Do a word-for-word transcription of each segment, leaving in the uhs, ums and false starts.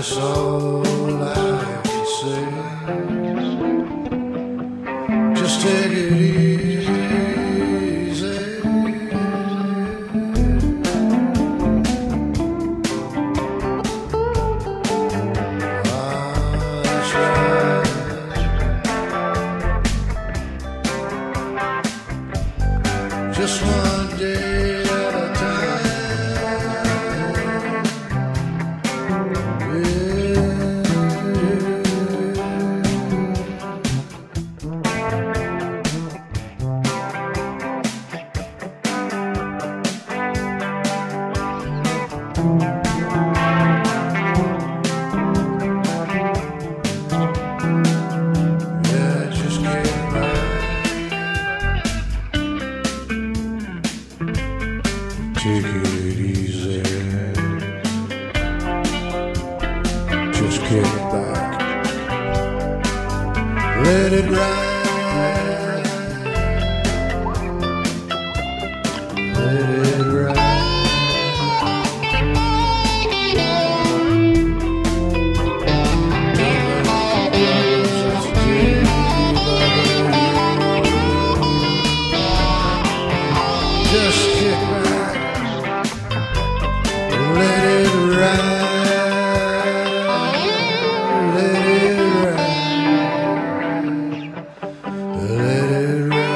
That's all I can say. Just take it easy. Ah, that's right. Just one day at a time. Yeah, just get by. Take it easy. Just kick back. Let it ride. Let it ride. Just kick back, let it ride, let it ride, let it ride.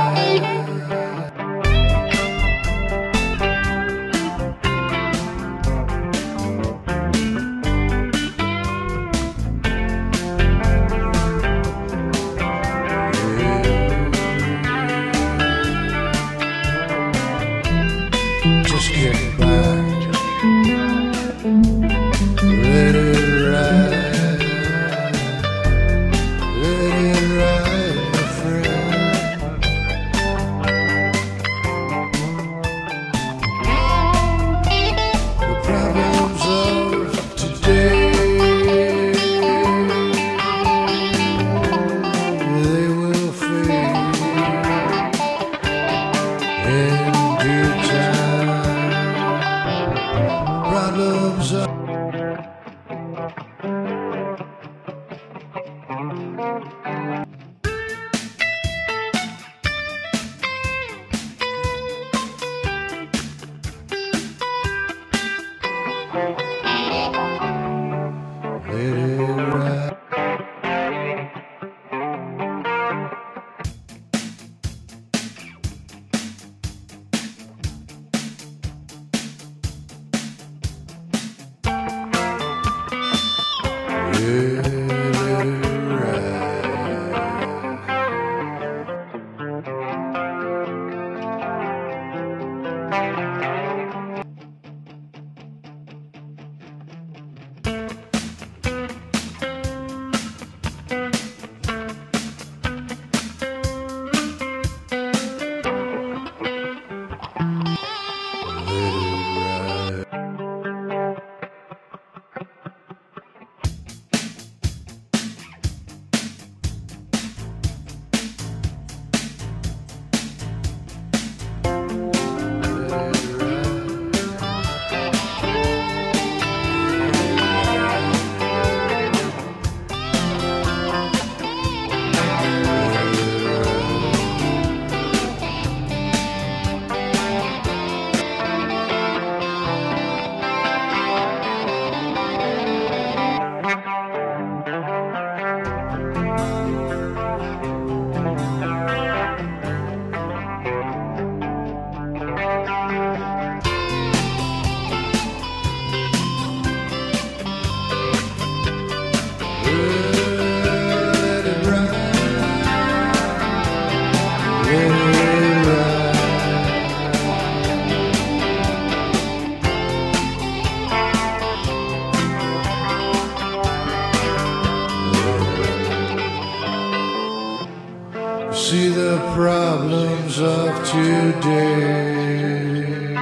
Just kick back, let it ride, let it ride, my friend. The problems of today, they will fade in due time. Problems of let it ride. Yeah, let it ride. See the problems of today.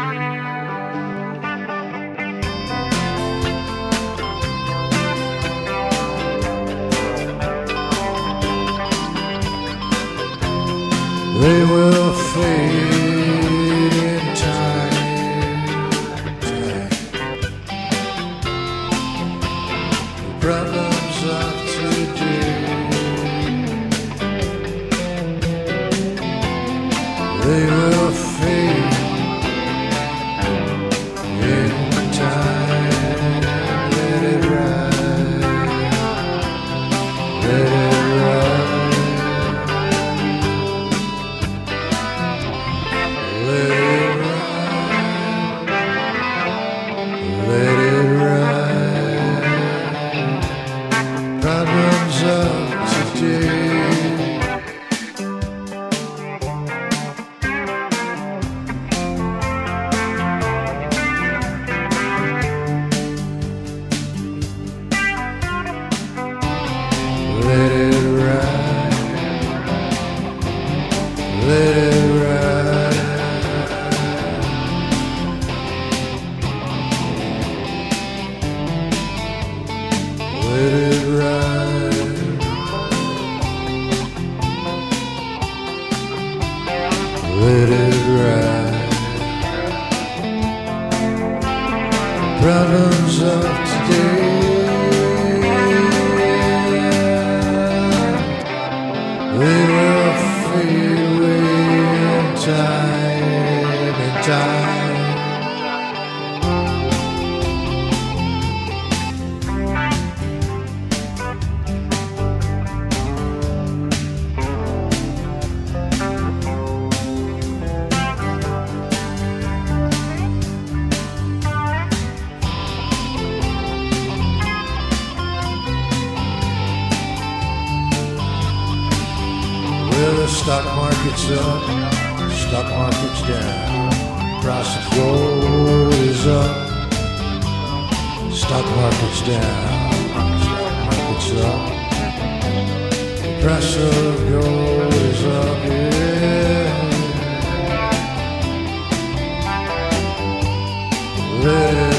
They will fade in time. problems of today. They will fade in time. Let it ride, let it ride, let it ride, let it ride. Problems of today. Let it ride, let it ride, let it ride, let it ride. Problems of today. They will fade away in time, in time. Well, the stock market's up, stock market's down, price of gold is up, stock market's down, stock market's up, price of gold is up, yeah. Let it